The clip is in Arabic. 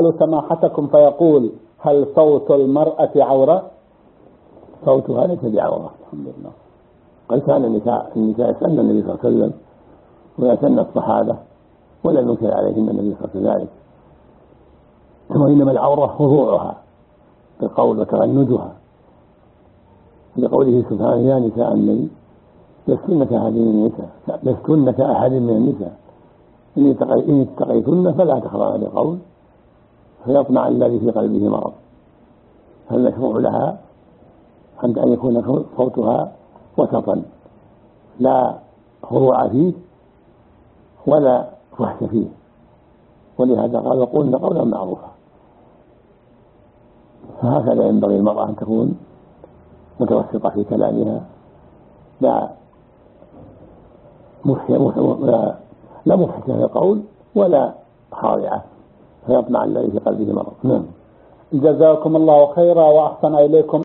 سماحتكم فيقول: هل صوت المرأة عورة؟ صوتها ليس بعورة الحمد لله. قد كان النساء يسألن النبي صلى الله عليه وسلم ويسألن الصحابة ولم ينكر عليهن النبي صلى الله عليه وسلم ذلك، وإنما العورة خضوعها بالقول وتغنجها، لقوله سبحانه: يا نساء النبي لستن كأحد من النساء إن اتقيتن فلا تخضعن بالقول فيطمع الذي في قلبه مرض. فالمشروع لها أن يكون صوتها وسطا، لا خضوع فيه ولا فحش فيه، ولهذا قال: وقولن قولا معروفا. فهكذا ينبغي المرأة أن تكون متوسطة في كلامها، لا مفحشة في القول ولا خاضعة فيطمع الذي في قلبه مرض. جزاكم الله خيرا وأحسن إليكم.